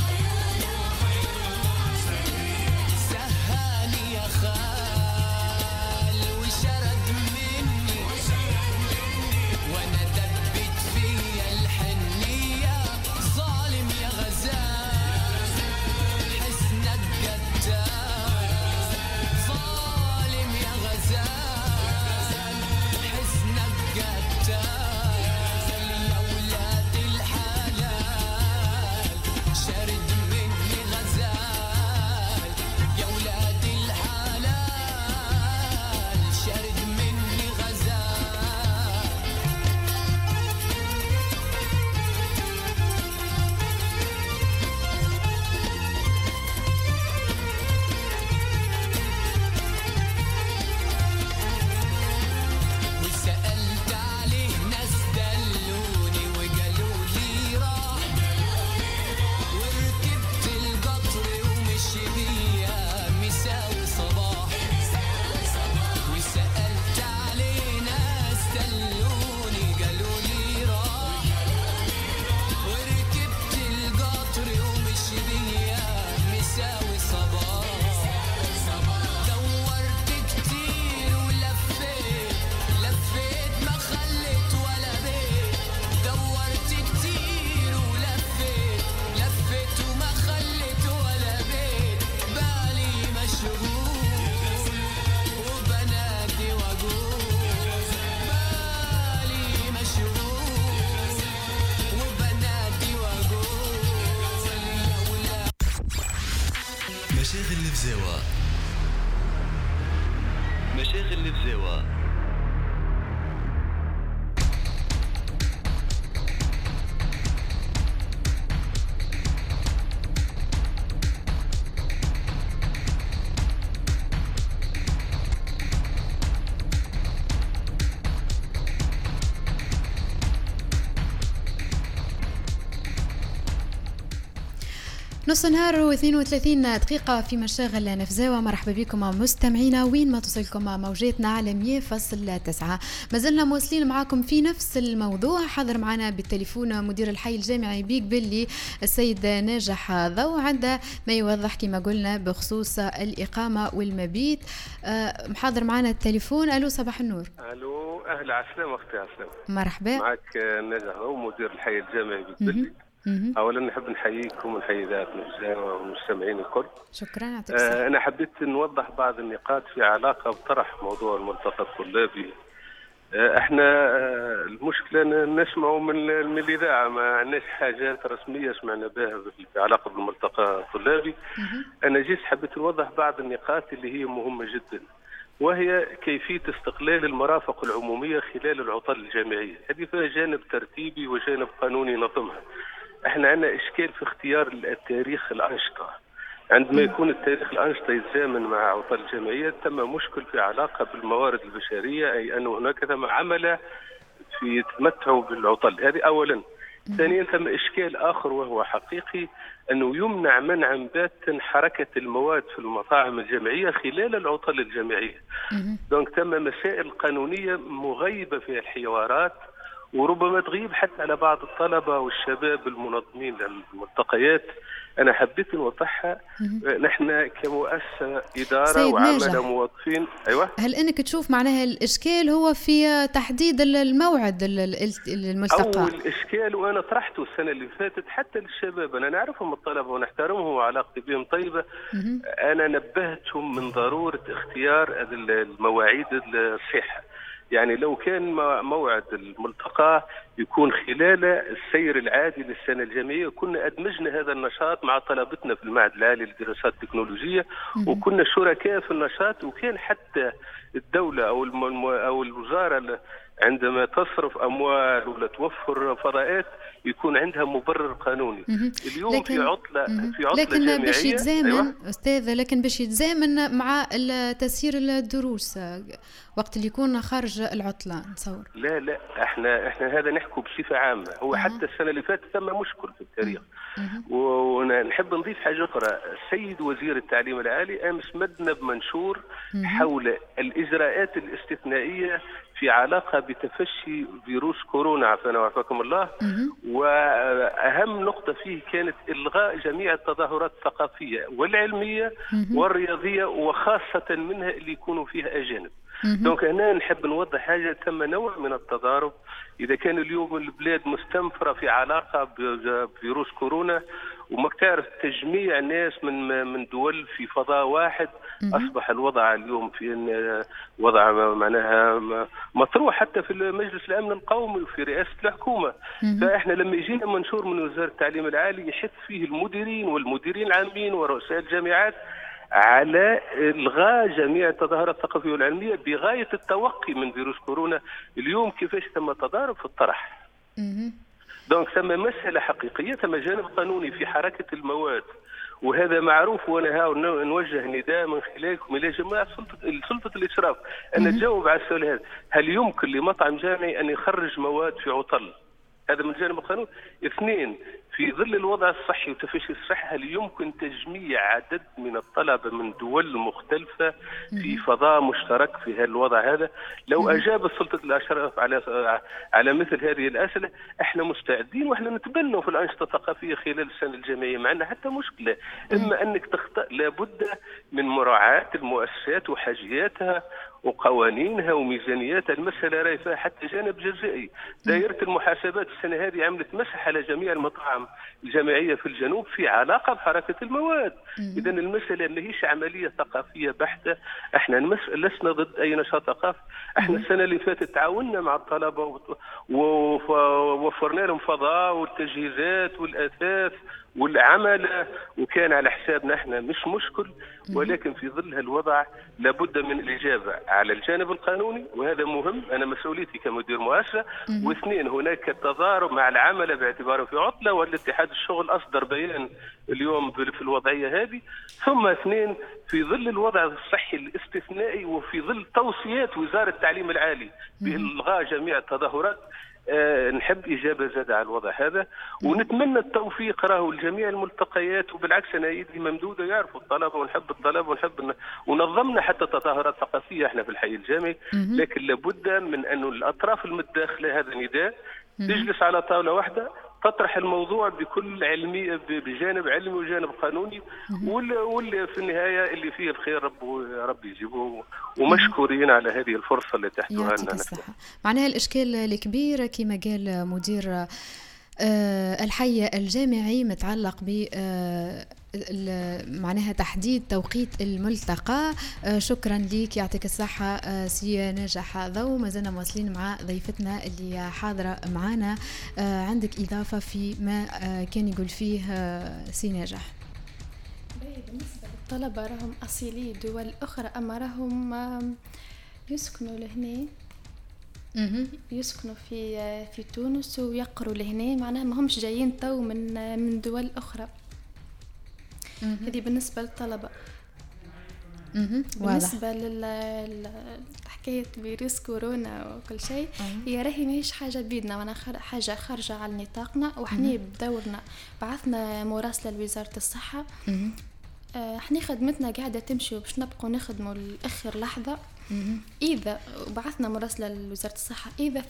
سهاني يا خال وشرد مني وانا دبت فيا الحنية. ظالم يا غزال حسنك قتال، ظالم يا غزال مشاغل الفزاوة. مشاغل الفزاوة. نص نهار و32 دقيقة في مشاغل نفزاوة. مرحبا بكم مستمعينا وين ما توصلكم موجاتنا على 100.9. مازلنا مواصلين معاكم في نفس الموضوع. حضر معنا بالتليفون مدير الحي الجامعي بيك بلي السيد ناجح ضو، عنده ما يوضح كما قلنا بخصوص الإقامة والمبيت. محاضر معنا التليفون. ألو صباح النور. ألو أهلا عسلامة أختي عسلامة. مرحبا معك ناجح ضو مدير الحي الجامعي بيك بلي. اولا نحب نحييكم ونحيي ذات نفزاوة والمستمعين الكل. شكرا. انا حبيت نوضح بعض النقاط في علاقه بطرح موضوع الملتقى الطلابي. احنا المشكله نسمعوا من الاذاعه، ما عندناش حاجات رسميه سمعنا بها في علاقه بالملتقى الطلابي. انا جيت حبيت نوضح بعض النقاط اللي هي مهمه جدا، وهي كيفيه استقلال المرافق العموميه خلال العطل الجامعيه. هذه فيها جانب ترتيبي وجانب قانوني نظمها. احنا عندنا اشكال في اختيار التاريخ الانشطه. عندما يكون التاريخ الانشطه يتزامن مع عطل الجامعيه تم مشكل في علاقه بالموارد البشريه، اي ان هناك ثم عمل في تمتعوا بالعطل. هذه اولا. ثانيا ثم اشكال اخر وهو حقيقي، انه يمنع منعا باتا حركه المواد في المطاعم الجامعيه خلال العطل الجامعيه. دونك ثم مسائل قانونيه مغيبه في الحوارات، وربما تغيب حتى على بعض الطلبة والشباب المنظمين للملتقيات. أنا حبيت نوضحها. نحن كمؤسسة إدارة وعمل موظفين. أيوة. هل أنك تشوف معناها الإشكال هو في تحديد الموعد الملتقى؟ أول إشكال وأنا طرحته السنة اللي فاتت حتى للشباب، أنا نعرفهم الطلبة ونحترمهم وعلاقتي بهم طيبة. أنا نبهتهم من ضرورة اختيار المواعيد الصحيحة. يعني لو كان موعد الملتقى يكون خلال السير العادي للسنة الجامعية، كنا أدمجنا هذا النشاط مع طلبتنا في المعهد العالي للدراسات التكنولوجية، وكنا شركاء في النشاط. وكان حتى الدولة أو الوزارة عندما تصرف أموال ولا توفر فضاءات يكون عندها مبرر قانوني. اليوم في عطلة لكن جامعية باش يتزامن. أيوة. أستاذ، لكن باش يتزامن مع تسيير الدروس وقت اللي يكون خارج العطلة نتصور. لا احنا هذا نحكوا بصفة عامة. هو حتى السنة اللي فاتت ثم مشكل في التاريخ. ونحب نضيف حاجة أخرى. السيد وزير التعليم العالي أمس مدنا بمنشور حول الإجراءات الاستثنائية في علاقة بتفشي فيروس كورونا عافانا وعافاكم الله. وأهم نقطة فيه كانت إلغاء جميع التظاهرات الثقافية والعلمية والرياضية، وخاصة منها اللي يكونوا فيها أجانب. دونك هنا نحب نوضح حاجة، تم نوع من التضارب. إذا كان اليوم البلاد مستنفرة في علاقة بفيروس كورونا، وما تعرف تجميع ناس من دول في فضاء واحد، أصبح الوضع اليوم في وضع معناها مطروح حتى في مجلس الأمن القومي وفي رئاسة الحكومة. فإحنا لما يجينا منشور من وزارة التعليم العالي يحث فيه المديرين والمديرين العامين ورؤساء الجامعات على إلغاء جميع التظاهرات الثقافية والعلمية بغاية التوقي من فيروس كورونا. اليوم كيفاش تم تضارب في الطرح. دونك ثم مسألة حقيقية، ثم جانب قانوني في حركة المواد، وهذا معروف. وانا نوجه نداء من خلالكم الى جماعه سلطه الاشراف ان تجاوب على السؤال هذا. هل يمكن لمطعم جامعي ان يخرج مواد في عطل؟ هذا من جانب القانون. اثنين، في ظل الوضع الصحي وتفشي الصحة، هل يمكن تجميع عدد من الطلبة من دول مختلفة في فضاء مشترك في هذا الوضع هذا؟ لو أجاب سلطة الأشراف على مثل هذه الأسئلة احنا مستعدين، واحنا نتبنوا في الأنشطة الثقافية خلال السنة الجامعية. معنا حتى مشكلة، إما أنك تخطأ، لابد من مراعاة المؤسسات وحاجياتها وقوانينها وميزانياتها. المسألة راهي فيها حتى جانب جزائي. دائرة المحاسبات السنة هذه عملت مسح على جميع المطاعم الجامعية في الجنوب في علاقة بحركة المواد. إذن المسألة ماهيش عملية ثقافية بحتة. احنا لسنا ضد أي نشاط ثقافي. احنا السنة اللي فاتت تعاوننا مع الطلبة ووفرنا لهم فضاء والتجهيزات والأثاث والعمل وكان على حسابنا احنا مش مشكل، ولكن في ظل هالوضع لابد من الإجابة على الجانب القانوني، وهذا مهم. أنا مسؤوليتي كمدير مؤسسة. واثنين، هناك تضارب مع العمل باعتباره في عطلة، والاتحاد الشغل أصدر بيان اليوم في الوضعية هذه. ثم اثنين، في ظل الوضع الصحي الاستثنائي وفي ظل توصيات وزارة التعليم العالي بإلغاء جميع التظاهرات، نحب إجابة زادة على الوضع هذا، ونتمنى التوفيق راهو لجميع الملتقيات. وبالعكس أنا يدي ممدودة، يعرفوا الطلبة ونحب الطلبة ونحب ونظمنا حتى تظاهرات ثقافية احنا في الحي الجامعي. لكن لابد من أن الأطراف المتداخلة، هذا نداء، تجلس على طاولة واحدة، تطرح الموضوع بكل علمي، بجانب علمي وجانب قانوني، واللي في النهاية اللي فيه الخير رب يجيبه. ومشكورين على هذه الفرصة اللي تحتوها لنا. معناها الإشكال الكبير كما قال مدير الحي الجامعي متعلق ب معناها تحديد توقيت الملتقى. شكرا لك، يعطيك الصحة سي ناجح ضو. ما زلنا مواصلين مع ضيفتنا اللي حاضرة معنا. عندك إضافة في ما كان يقول فيه سي ناجح؟ بالنسبة للطلبة راهم أصيلي دول أخرى، أما راهم يسكنوا لهنا، يسكنوا في تونس ويقروا لهنا، معناها ما همش جايين تو من دول أخرى. هذه بالنسبة للطلبة. بالنسبة لحكاية فيروس كورونا وكل شيء، هي راهي ماهيش حاجة بيدنا، وانا حاجة خارجة على نطاقنا. وحنا بدورنا بعثنا مراسلة لوزارة الصحة. احنا خدمتنا قاعدة تمشي وباش نبقوا نخدموا لآخر لحظة. إذا بعثنا مراسلة لوزارة الصحة، إذا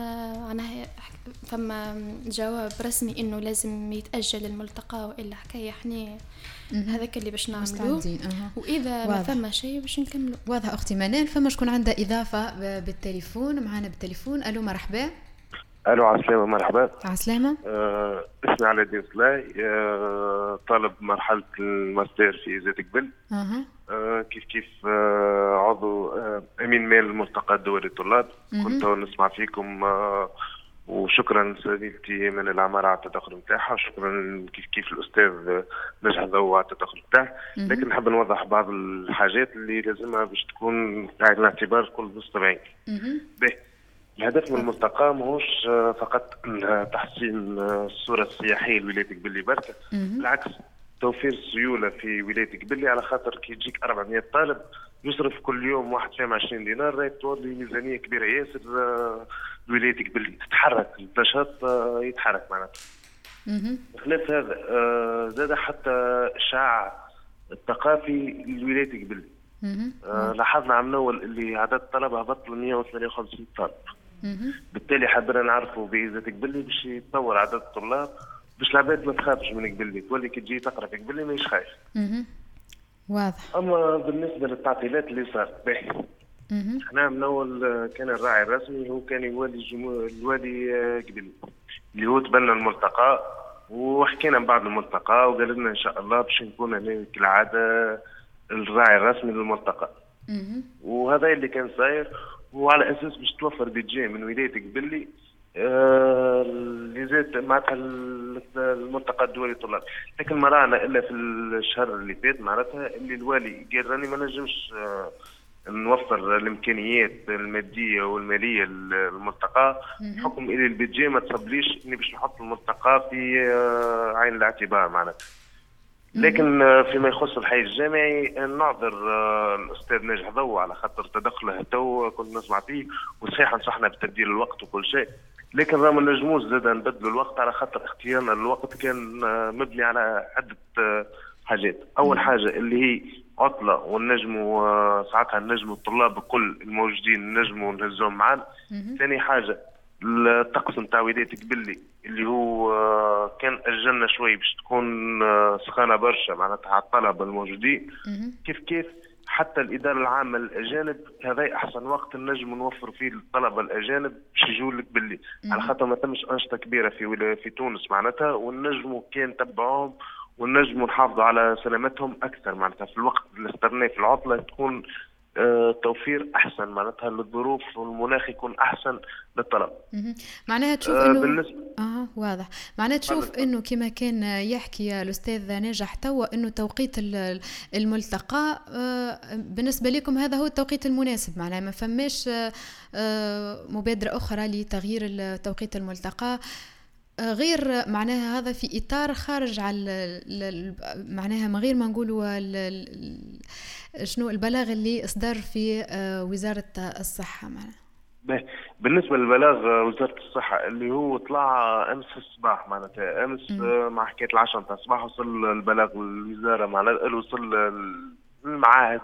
فما جواب رسمي إنه لازم يتأجل الملتقى وإلا حكاية، احنا هذاك اللي باش نعملوه. وإذا ما فما شيء باش نكملوا. واضح أختي منال. فما شكون عنده إضافة بالتليفون؟ معنا بالتليفون. ألو مرحبا. الو عسلامة. مرحبا. عسلامة. اسمي على الدين صلاي، طالب مرحلة الماستر في زيت قبل. كيف عضو امين مال الملتقى الدولي للطلاب. كنت نسمع فيكم، وشكرا سيدتي من العمارة على التدخل نتاعها. شكرا كيف الاستاذ نجح ضوء على التدخل نتاعه. لكن نحب نوضح بعض الحاجات اللي لازمها باش تكون بعين الاعتبار كل المستمعين. الهدف من الملتقى ماهوش فقط تحسين الصورة السياحية لولاية قبلي بركة، بالعكس توفير السيولة في ولاية قبلي، على خاطر كي يجيك 400 طالب يصرف كل يوم واحد فيهم 20 دينار، راهي تولي ميزانية كبيرة ياسر لولاية قبلي، تتحرك النشاط يتحرك معناتها. بخلاف هذا زاد حتى إشعاع الثقافي لولاية قبلي. لاحظنا عام الأول اللي عدد الطلبة هبط ل 153 طالب. بالتالي حبينا نعرفوا بإذا قبلي باش يتطور عدد الطلاب، باش العباد ما تخافش من قبلي، تولي كي تجي تقرا في قبلي ماهيش خايف. واضح. اما بالنسبه للتعطيلات اللي صارت باهي، احنا من اول كان الراعي الرسمي هو كان الوالي قبلي اللي هو تبنى الملتقى، وحكينا من بعد الملتقى وقال لنا ان شاء الله باش نكون هنا كالعاده الراعي الرسمي للملتقى. وهذا اللي كان صاير، وعلى اساس باش توفر بيدجي من ولايه قبلي اللي زاد معناتها الملتقى الدولي للطلاب. لكن ما رانا الا في الشهر اللي فات معناتها اللي الوالي قال راني ما نجمش نوفر الامكانيات الماديه والماليه للملتقى، بحكم ان البيدجي ما تصبليش اني باش نحط الملتقى في عين الاعتبار معناتها. لكن فيما يخص الحي الجامعي نعذر الاستاذ ناجح ضوء على خاطر تدخله تو كنت نسمع فيه، وصحيح نصحنا بتبديل الوقت وكل شيء، لكن راه ما نجموش زاد نبدلوا الوقت على خاطر اختيارنا للوقت كان مبني على عده حاجات. اول حاجه اللي هي عطله، ونجموا ساعتها نجموا الطلاب الكل الموجودين نجموا نهزهم معنا. ثاني حاجه الطقس نتاع ولاية قبلي اللي هو كان اجلنا شوي باش تكون سخانه برشا معناتها على الطلبه الموجودين. كيف حتى الاداره العامه للاجانب هذا احسن وقت نجم نوفر فيه للطلبه الاجانب باش يجوا لقبلي، على خاطر ما تمش انشطه كبيره في تونس معناتها، ونجموا كان نتبعوهم ونجموا نحافظوا على سلامتهم اكثر معناتها في الوقت اللي استرناه في العطله، تكون توفير احسن معناتها للظروف والمناخ يكون احسن للطلب. معناها تشوف انه واضح. معناها تشوف انه كما كان يحكي الاستاذ ناجح توا انه توقيت الملتقى بالنسبه لكم هذا هو التوقيت المناسب، معناها ما فماش مبادره اخرى لتغيير توقيت الملتقى غير معناها هذا في اطار خارج على معناها من غير ما نقولوا شنو البلاغ اللي اصدر في وزاره الصحه. معناها بالنسبه للبلاغ وزاره الصحه اللي هو طلع امس الصباح، معناتها امس مع حكايه العشاء نتاع الصباح وصل البلاغ للوزاره، معناتها وصل المعاهد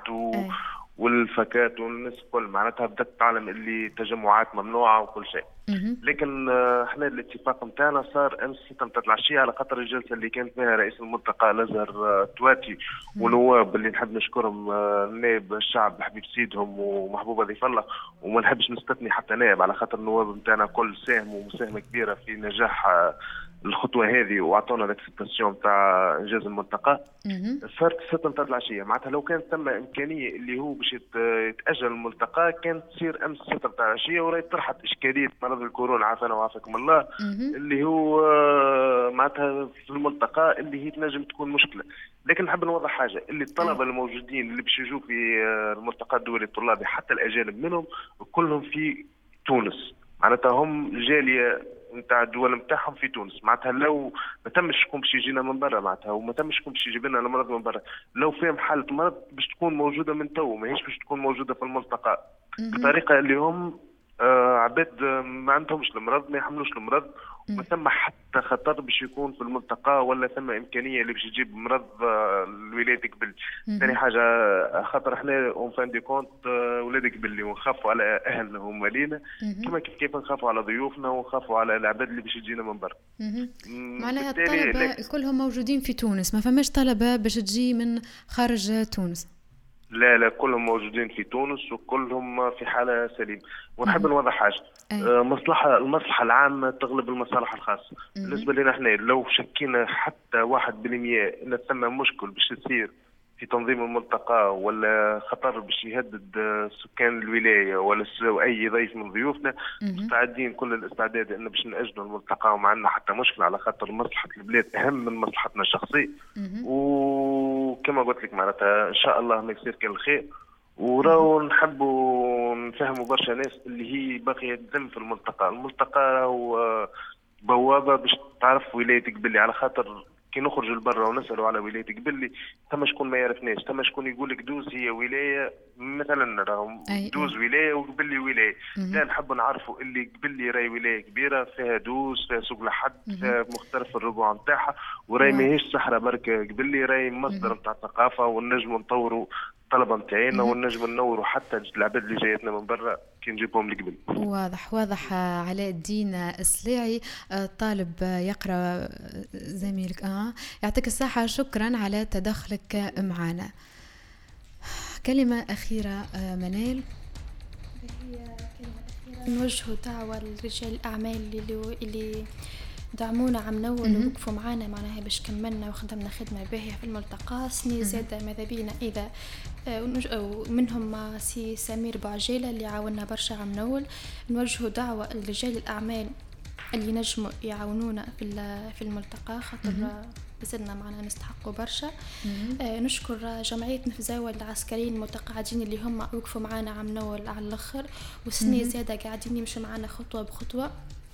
والفكات والناس الكل، معناتها بدات تعلم اللي تجمعات ممنوعه وكل شيء. لكن احنا الاتفاق نتاعنا صار امس 6 متاع العشيه على خاطر الجلسه اللي كانت فيها رئيس الملتقى الازهر تواتي ونواب اللي نحب نشكرهم، نائب الشعب حبيب سيدهم ومحبوب ضيف الله، وما نحبش نستثني حتى نائب على خاطر النواب نتاعنا كل ساهموا مساهمه كبيره في نجاح الخطوه هذه واعطونا الاكسبتاسيون نتاع انجاز الملتقى. صارت 6 متاع العشيه، معناتها لو كانت ثم امكانيه اللي هو باش يتاجل الملتقى كانت تصير امس 6 متاع العشيه، وراهي طرحت اشكاليه مرض الكورونا عافانا وعافاكم الله اللي هو معناتها في الملتقى اللي هي تنجم تكون مشكله. لكن نحب نوضح حاجه، اللي الطلبه الموجودين اللي باش يجوا في الملتقى الدولي الطلابي حتى الاجانب منهم كلهم في تونس، معناتها هم جاليه نتاع الدول نتاعهم في تونس، معناتها لو ما تمش شكون باش يجينا من برا، معناتها وما تمش شكون باش يجيب لنا المرض من برا، لو فهم حاله مرض باش تكون موجوده من تو، ماهيش باش تكون موجوده في الملتقى بطريقه اللي هم عباد ما عندهمش المرض ما يحملوش المرض، وما ثم حتى خطر باش يكون في الملتقى ولا ثم امكانيه اللي باش تجيب مرض الولايات قبل. ثاني حاجه خاطر احنا اون فان دي كونت ولاد قبل ونخافوا على اهلنا ومالينا كما كيف نخافوا على ضيوفنا ونخافوا على العباد اللي باش يجينا من برا. معناها الطلبه كلهم موجودين في تونس، ما فماش طلبه باش تجي من خارج تونس؟ لا كلهم موجودين في تونس وكلهم في حالة سليمة. ونحب نوضح حاجة، المصلحة العامة تغلب المصالح الخاصة. بالنسبة لنا احنا لو شكينا حتى 1% ان ثم مشكل باش يصير في تنظيم الملتقى ولا خطر باش يهدد سكان الولاية ولا اي ضيف من ضيوفنا، مستعدين كل الاستعداد ان باش نأجلوا الملتقى وما عندنا حتى مشكلة على خاطر مصلحة البلاد اهم من مصلحتنا الشخصية. وكما قلت لك معناتها ان شاء الله ما يصير كل الخير، وراو نحبوا نفهموا برشا ناس اللي هي باقيه تذم في الملتقى وبوابه باش تعرف ولايه قبلي، على خاطر كي نخرج لبرا ونسالوا على ولايه قبلي ثم شكون ما يعرفناش، ثم شكون يقول لك دوز هي ولايه مثلا راهم دوز ولايه وقبلي ولايه. لا نحب نعرفوا اللي قبلي راهي ولايه كبيره فيها دوز فيها سوق لحد فيها مختلف الربوع نتاعها، وراهي ماهيش صحراء برك قبلي، راهي مصدر نتاع ثقافه ونجم نطوروا الطلبه نتاعنا ونجم ننوروا حتى العباد اللي جايتنا من برا كي نجيبهم لقبل. واضح. علاء الدين السلاعي طالب يقرا زميلك يعطيك الصحه، شكرا على تدخلك معنا. كلمه اخيره منال. نوجه دعوه لرجال الاعمال اللي دعمونا عم نول ووقفوا معنا معناها باش كملنا وخدمنا خدمه باهيه في الملتقى. سني زاده ماذا بينا اذا منهم سي سمير بوعجيله اللي عاوننا برشا عم نول. نوجه دعوه لرجال الاعمال اللي نجموا يعاونونا في الملتقى خاطر بزلنا معنا نستحقوا برشا. نشكر جمعيه نفزاوة العسكريين المتقاعدين اللي هم وقفوا معنا عم نول على الاخر، وسني زاده قاعدين يمشوا معنا خطوه بخطوه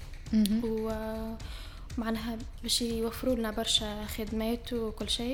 ومعناها باش يوفروا لنا برشا خدمات وكل شيء.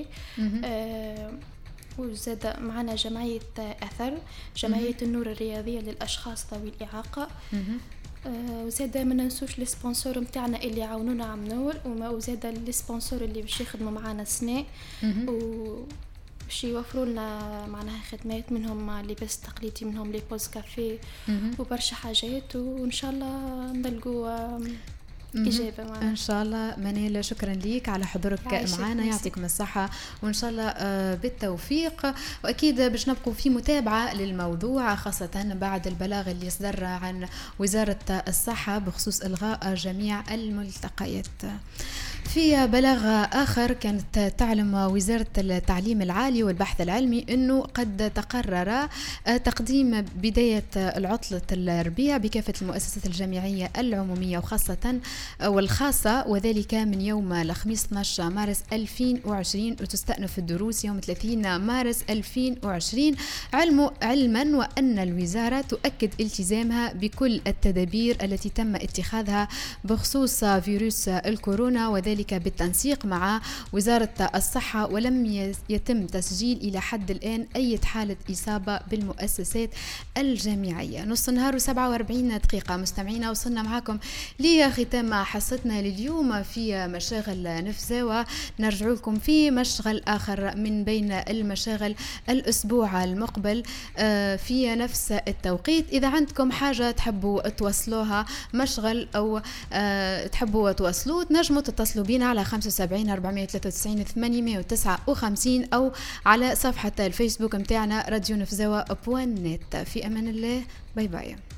وزاد معنا جمعية أثر، جمعية النور الرياضية للأشخاص ذوي الإعاقة. وزاد ما ننسوش السبونسور متاعنا اللي عاونونا عم نور، وزاد السبونسور اللي باش يخدموا معنا سنة باش يوفروا لنا معناها خدمات، منهم لباس تقليدي، منهم لبوز كافيه وبرشا حاجات، وإن شاء الله نلقوا إجابة معنا. إن شاء الله. منال شكرا ليك على حضورك معنا، يعطيكم الصحة وإن شاء الله بالتوفيق. وأكيد باش نبقوا في متابعة للموضوع خاصة بعد البلاغ اللي صدر عن وزارة الصحة بخصوص إلغاء جميع الملتقيات. في بلاغ آخر كانت تعلم وزارة التعليم العالي والبحث العلمي أنه قد تقرر تقديم بداية العطلة الربيع بكافة المؤسسات الجامعية العمومية وخاصة والخاصة، وذلك من يوم الخميس 12 مارس 2020 وتستأنف الدروس يوم 30 مارس 2020، علما وأن الوزارة تؤكد التزامها بكل التدابير التي تم اتخاذها بخصوص فيروس الكورونا، وذلك بالتنسيق مع وزارة الصحة، ولم يتم تسجيل إلى حد الآن أي حالة إصابة بالمؤسسات الجامعية. نص نهار و47 دقيقة مستمعينا، وصلنا معكم لختام حصتنا لليوم في مشاغل نفزاوة. نرجع لكم في مشغل آخر من بين المشاغل الأسبوع المقبل في نفس التوقيت. إذا عندكم حاجة تحبوا توصلوها مشغل أو تحبوا توصلوا، تنجموا تتصلوا بينا على 75 493 859 أو على صفحة الفيسبوك متاعنا راديو نفزاوة .net. في أمان الله، باي باي.